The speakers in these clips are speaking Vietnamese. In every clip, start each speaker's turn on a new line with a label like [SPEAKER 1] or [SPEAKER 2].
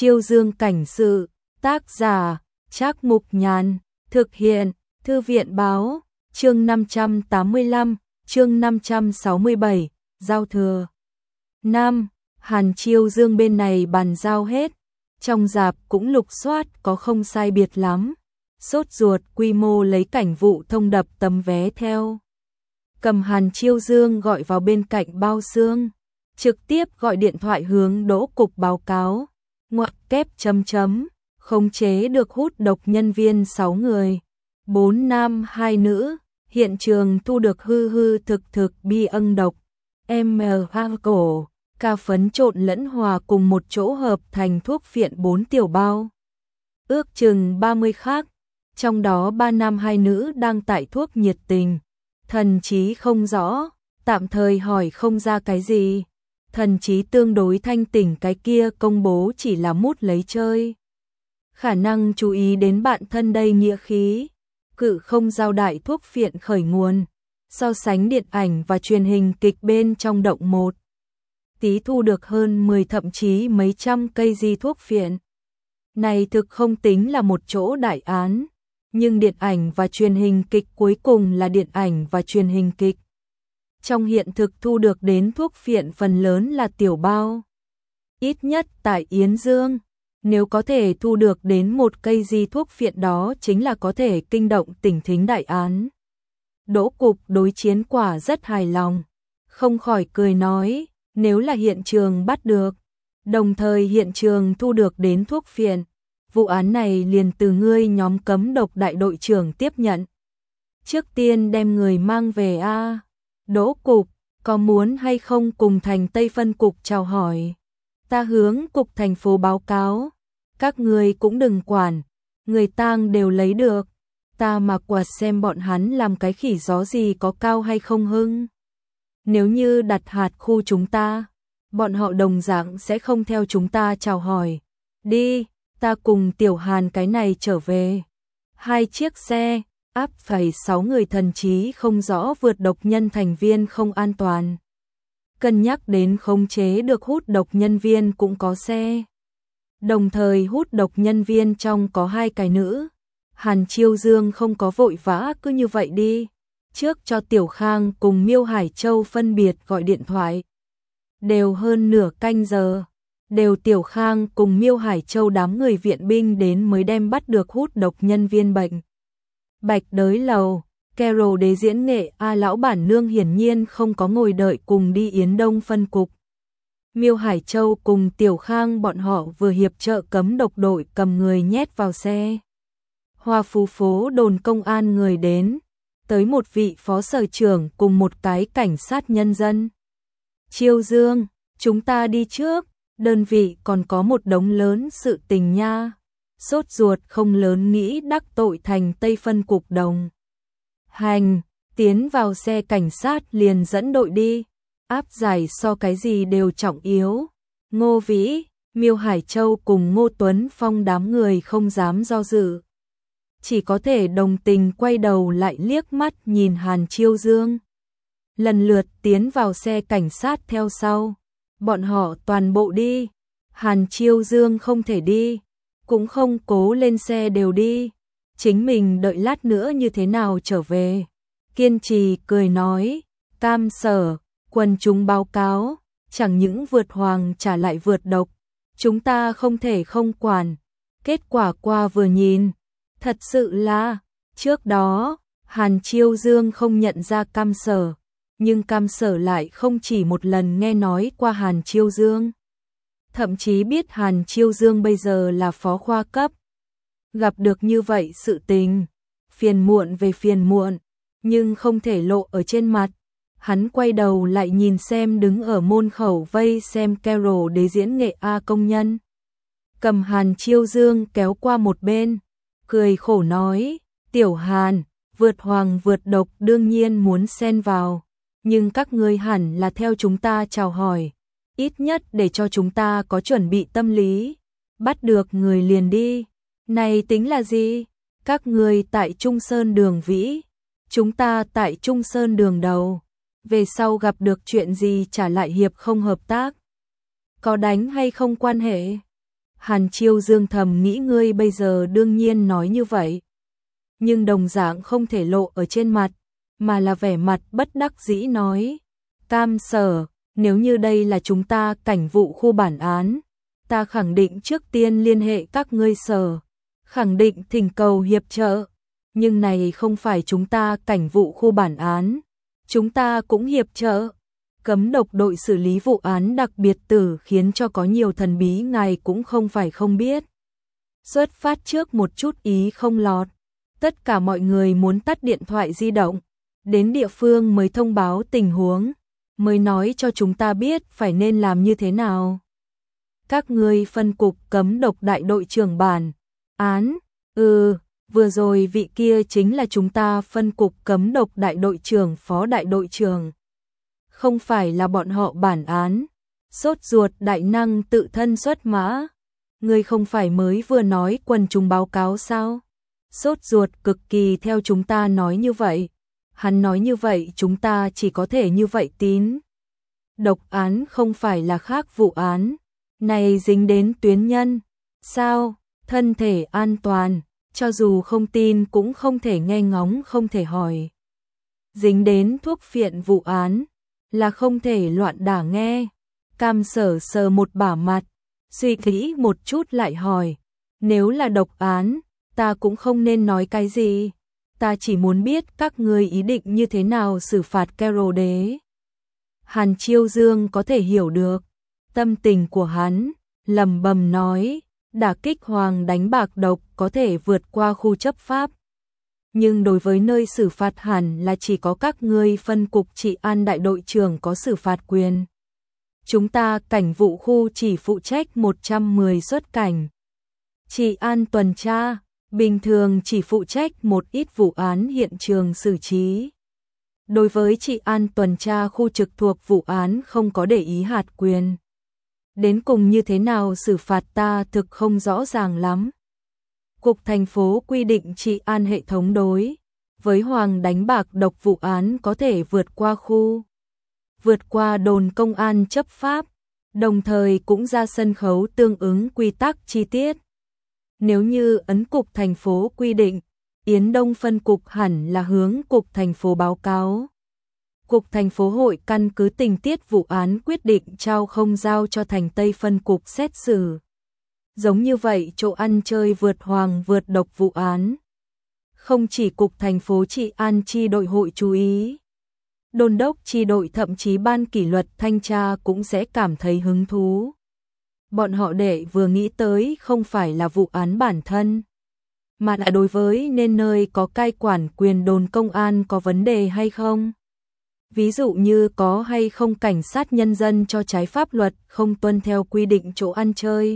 [SPEAKER 1] Chiêu Dương cảnh sự, tác giả, Trác Mục Nhàn, thực hiện, Thư viện báo, chương 585, chương 567, giao thừa. Nam, Hàn Chiêu Dương bên này bàn giao hết, trong rạp cũng lục soát có không sai biệt lắm, sốt ruột quy mô lấy cảnh vụ thông đập tấm vé theo. Cầm Hàn Chiêu Dương gọi vào bên cạnh bao xương, trực tiếp gọi điện thoại hướng Đỗ cục báo cáo, ngoặc kép chấm chấm, khống chế được hút độc nhân viên 6 người, 4 nam 2 nữ, hiện trường thu được hư thực bi ân độc, cổ, ca phấn trộn lẫn hòa cùng một chỗ hợp thành thuốc phiện 4 tiểu bao. Ước chừng 30 khác, trong đó 3 nam 2 nữ đang tại thuốc nhiệt tình. Thần trí không rõ, tạm thời hỏi không ra cái gì. Thần trí tương đối thanh tỉnh cái kia công bố chỉ là mút lấy chơi. Khả năng chú ý đến bạn thân đây nghĩa khí. Cự không giao đại thuốc phiện khởi nguồn. So sánh điện ảnh và truyền hình kịch bên trong động một. Tí thu được hơn 10 thậm chí mấy trăm cây di thuốc phiện. Này thực không tính là một chỗ đại án. Nhưng điện ảnh và truyền hình kịch cuối cùng là điện ảnh và truyền hình kịch. Trong hiện thực thu được đến thuốc phiện phần lớn là tiểu bao. Ít nhất tại Yến Dương, nếu có thể thu được đến một cây di thuốc phiện đó chính là có thể kinh động tỉnh thính đại án. Đỗ cục đối chiến quả rất hài lòng, không khỏi cười nói, nếu là hiện trường bắt được, đồng thời hiện trường thu được đến thuốc phiện. Vụ án này liền từ ngươi nhóm cấm độc đại đội trưởng tiếp nhận. Trước tiên đem người mang về a. Đỗ cục, có muốn hay không cùng thành Tây phân cục chào hỏi? Ta hướng cục thành phố báo cáo. Các ngươi cũng đừng quản, người tang đều lấy được. Ta mà quạt xem bọn hắn làm cái khỉ gió gì có cao hay không hưng. Nếu như đặt hạt khu chúng ta, bọn họ đồng dạng sẽ không theo chúng ta chào hỏi. Đi. Ta cùng Tiểu Hàn cái này trở về. 2 chiếc xe, áp phải 6 người thần trí không rõ vượt độc nhân thành viên không an toàn. Cân nhắc đến khống chế được hút độc nhân viên cũng có xe. Đồng thời hút độc nhân viên trong có 2 cái nữ. Hàn Chiêu Dương không có vội vã cứ như vậy đi. Trước cho Tiểu Khang cùng Miêu Hải Châu phân biệt gọi điện thoại. Đều hơn nửa canh giờ. Đều Tiểu Khang cùng Miêu Hải Châu đám người viện binh đến mới đem bắt được hút độc nhân viên bệnh. Bạch Đới Lầu, Carol đế diễn nghệ lão bản nương hiển nhiên không có ngồi đợi cùng đi Yến Đông phân cục. Miêu Hải Châu cùng Tiểu Khang bọn họ vừa hiệp trợ cấm độc đội cầm người nhét vào xe. Hoa Phú phố đồn công an người đến, tới một vị phó sở trưởng cùng một cái cảnh sát nhân dân. Chiêu Dương, chúng ta đi trước. Đơn vị còn có một đống lớn sự tình nha. Sốt ruột không lớn nghĩ đắc tội thành Tây phân cục đồng. Hành, tiến vào xe cảnh sát liền dẫn đội đi. Áp giải so cái gì đều trọng yếu. Ngô Vĩ, Miêu Hải Châu cùng Ngô Tuấn Phong đám người không dám do dự. Chỉ có thể đồng tình quay đầu lại liếc mắt nhìn Hàn Chiêu Dương. Lần lượt tiến vào xe cảnh sát theo sau. Bọn họ toàn bộ đi, Hàn Chiêu Dương không thể đi, cũng không cố lên xe đều đi, chính mình đợi lát nữa như thế nào trở về. Kiên trì cười nói, Cam Sở, quần chúng báo cáo, chẳng những vượt hoàng trả lại vượt độc, chúng ta không thể không quản. Kết quả qua vừa nhìn, thật sự là, trước đó, Hàn Chiêu Dương không nhận ra Cam Sở. Nhưng Cam Sở lại không chỉ một lần nghe nói qua Hàn Chiêu Dương. Thậm chí biết Hàn Chiêu Dương bây giờ là phó khoa cấp. Gặp được như vậy sự tình, phiền muộn về phiền muộn, nhưng không thể lộ ở trên mặt. Hắn quay đầu lại nhìn xem đứng ở môn khẩu vây xem Carol đế diễn nghệ công nhân. Cầm Hàn Chiêu Dương kéo qua một bên, cười khổ nói, Tiểu Hàn, vượt hoàng vượt độc đương nhiên muốn xen vào. Nhưng các ngươi hẳn là theo chúng ta chào hỏi, ít nhất để cho chúng ta có chuẩn bị tâm lý. Bắt được người liền đi. Này tính là gì? Các ngươi tại Trung Sơn đường Vĩ, chúng ta tại Trung Sơn đường đầu. Về sau gặp được chuyện gì trả lại hiệp không hợp tác. Có đánh hay không quan hệ. Hàn Chiêu Dương thầm nghĩ ngươi bây giờ đương nhiên nói như vậy. Nhưng đồng dạng không thể lộ ở trên mặt, mà là vẻ mặt bất đắc dĩ nói. Cam Sở, nếu như đây là chúng ta cảnh vụ khu bản án, ta khẳng định trước tiên liên hệ các ngươi Sở, khẳng định thỉnh cầu hiệp trợ. Nhưng này không phải chúng ta cảnh vụ khu bản án, chúng ta cũng hiệp trợ. Cấm độc đội xử lý vụ án đặc biệt tử khiến cho có nhiều thần bí ngài cũng không phải không biết. Xuất phát trước một chút ý không lọt, tất cả mọi người muốn tắt điện thoại di động, đến địa phương mới thông báo tình huống, mới nói cho chúng ta biết phải nên làm như thế nào. Các ngươi phân cục cấm độc đại đội trưởng bản án, vừa rồi vị kia chính là chúng ta phân cục cấm độc đại đội trưởng phó đại đội trưởng. Không phải là bọn họ bản án, sốt ruột đại năng tự thân xuất mã. Ngươi không phải mới vừa nói quần chúng báo cáo sao? Sốt ruột cực kỳ theo chúng ta nói như vậy. Hắn nói như vậy chúng ta chỉ có thể như vậy tín. Độc án không phải là khác vụ án, này dính đến tuyến nhân. Sao? Thân thể an toàn, cho dù không tin cũng không thể nghe ngóng không thể hỏi. Dính đến thuốc phiện vụ án, là không thể loạn đả nghe. Cam Sở sờ một bả mặt, suy nghĩ một chút lại hỏi. Nếu là độc án, ta cũng không nên nói cái gì. Ta chỉ muốn biết các ngươi ý định như thế nào xử phạt Carol đế. Hàn Chiêu Dương có thể hiểu được tâm tình của hắn, lẩm bẩm nói, đả kích hoàng đánh bạc độc có thể vượt qua khu chấp pháp. Nhưng đối với nơi xử phạt hẳn là chỉ có các ngươi phân cục trị an đại đội trưởng có xử phạt quyền. Chúng ta cảnh vụ khu chỉ phụ trách 110 xuất cảnh. Trị an tuần tra, bình thường chỉ phụ trách một ít vụ án hiện trường xử trí. Đối với trị an tuần tra khu trực thuộc vụ án không có để ý hạt quyền. Đến cùng như thế nào xử phạt ta thực không rõ ràng lắm. Cục thành phố quy định trị an hệ thống đối với hoàng đánh bạc độc vụ án có thể vượt qua khu, vượt qua đồn công an chấp pháp, đồng thời cũng ra sân khấu tương ứng quy tắc chi tiết. Nếu như ấn cục thành phố quy định, Yến Đông phân cục hẳn là hướng cục thành phố báo cáo. Cục thành phố hội căn cứ tình tiết vụ án quyết định trao không giao cho thành Tây phân cục xét xử. Giống như vậy chỗ ăn chơi vượt hoàng vượt độc vụ án. Không chỉ cục thành phố trị an chi đội hội chú ý. Đôn đốc chi đội thậm chí ban kỷ luật thanh tra cũng sẽ cảm thấy hứng thú. Bọn họ để vừa nghĩ tới không phải là vụ án bản thân, mà là đối với nên nơi có cai quản quyền đồn công an có vấn đề hay không. Ví dụ như có hay không cảnh sát nhân dân cho trái pháp luật không tuân theo quy định chỗ ăn chơi.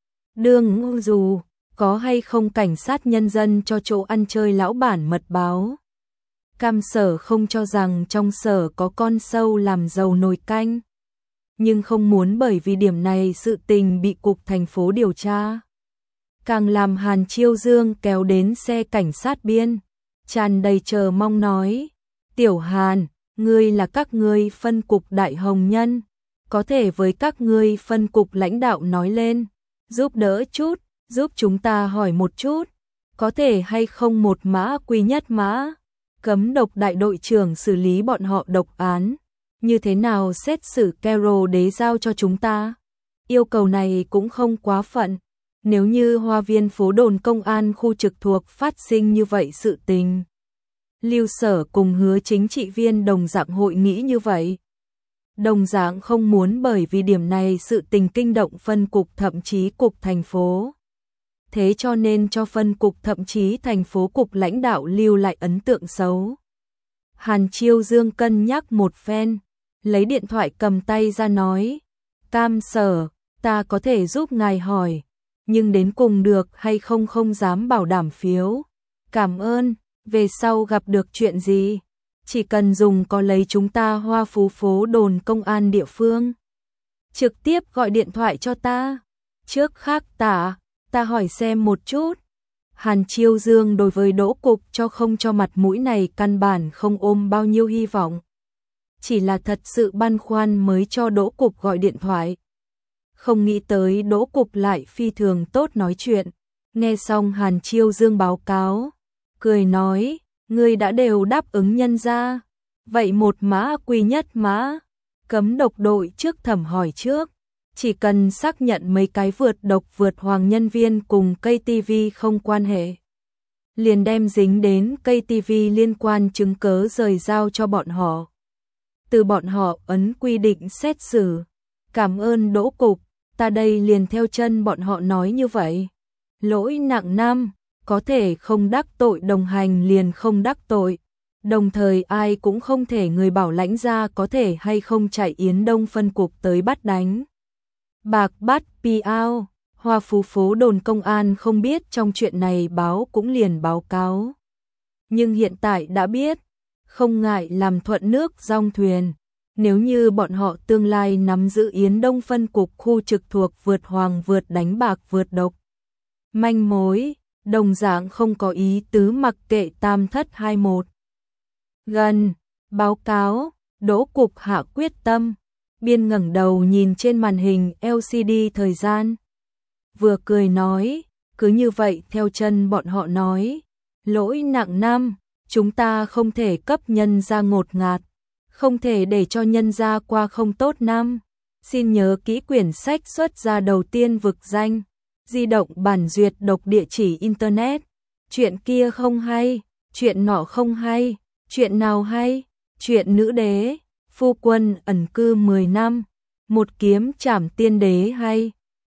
[SPEAKER 1] Đương dù có hay không cảnh sát nhân dân cho chỗ ăn chơi lão bản mật báo. Cam Sở không cho rằng trong sở có con sâu làm dầu nồi canh, nhưng không muốn bởi vì điểm này sự tình bị cục thành phố điều tra. Càng làm Hàn Chiêu Dương kéo đến xe cảnh sát biên, tràn đầy chờ mong nói, Tiểu Hàn, ngươi là các ngươi phân cục đại hồng nhân, có thể với các ngươi phân cục lãnh đạo nói lên, giúp đỡ chút, giúp chúng ta hỏi một chút, có thể hay không một mã quy nhất mã, cấm độc đại đội trưởng xử lý bọn họ độc án, như thế nào xét xử Carol đế giao cho chúng ta. Yêu cầu này cũng không quá phận, nếu như Hoa Viên phố đồn công an khu trực thuộc phát sinh như vậy sự tình. Lưu Sở cùng Hứa chính trị viên đồng dạng hội nghĩ như vậy. Đồng dạng không muốn bởi vì điểm này sự tình kinh động phân cục thậm chí cục thành phố. Thế cho nên cho phân cục thậm chí thành phố cục lãnh đạo lưu lại ấn tượng xấu. Hàn Chiêu Dương cân nhắc một phen, lấy điện thoại cầm tay ra nói, Cam Sở, ta có thể giúp ngài hỏi, nhưng đến cùng được hay không không dám bảo đảm phiếu. Cảm ơn, về sau gặp được chuyện gì, chỉ cần dùng có lấy chúng ta Hoa Phú phố đồn công an địa phương. Trực tiếp gọi điện thoại cho ta. Trước khác ta hỏi xem một chút. Hàn Chiêu Dương đối với Đỗ Cục cho không cho mặt mũi này căn bản không ôm bao nhiêu hy vọng. Chỉ là thật sự băn khoăn mới cho Đỗ Cục gọi điện thoại. không nghĩ tới Đỗ Cục lại phi thường tốt nói chuyện. Nghe xong Hàn Chiêu Dương báo cáo, cười nói, ngươi đã đều đáp ứng nhân ra. Vậy một mã quy nhất mã, cấm độc đội trước thẩm hỏi trước. Chỉ cần xác nhận mấy cái vượt độc vượt hoàng nhân viên cùng cây TV không quan hệ, liền đem dính đến cây TV liên quan chứng cớ rời giao cho bọn họ. Từ bọn họ ấn quy định xét xử. Cảm ơn Đỗ Cục, ta đây liền theo chân bọn họ nói như vậy. Lỗi nặng năm, có thể không đắc tội đồng hành liền không đắc tội. Đồng thời ai cũng không thể người bảo lãnh ra có thể hay không chạy Yến Đông phân cục tới bắt đánh. Bạc bắt Piao, Hoa Phú phố đồn công an không biết trong chuyện này báo cũng liền báo cáo. Nhưng hiện tại đã biết, không ngại làm thuận nước dong thuyền. Nếu như bọn họ tương lai nắm giữ Yến Đông phân cục khu trực thuộc vượt hoàng vượt đánh bạc vượt độc manh mối, đồng dạng không có ý tứ mặc kệ tam thất 21. Gần, báo cáo, Đỗ Cục hạ quyết tâm, biên ngẩng đầu nhìn trên màn hình LCD thời gian. Vừa cười nói, cứ như vậy theo chân bọn họ nói, lỗi nặng năm, chúng ta không thể cấp nhân ra ngột ngạt, không thể để cho nhân ra qua không tốt năm. Xin nhớ kỹ quyển sách xuất ra đầu tiên vực danh, di động bản duyệt độc địa chỉ internet, chuyện kia không hay, chuyện nọ không hay, chuyện nào hay, chuyện nữ đế, phu quân ẩn cư 10 năm, một kiếm trảm tiên đế hay.